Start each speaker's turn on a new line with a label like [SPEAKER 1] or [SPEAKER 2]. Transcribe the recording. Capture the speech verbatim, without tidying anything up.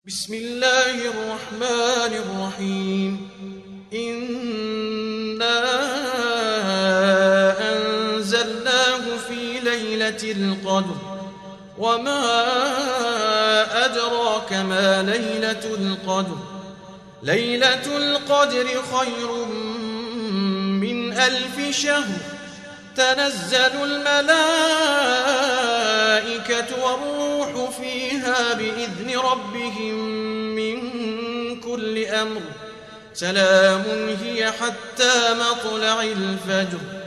[SPEAKER 1] بسم الله الرحمن الرحيم إنا أنزلناه في ليلة القدر وما أدراك ما ليلة القدر ليلة القدر خير من ألف شهر تنزل الملائكة والروح فيها بإذن ربهم من كل أمر سلام هي حتى مطلع الفجر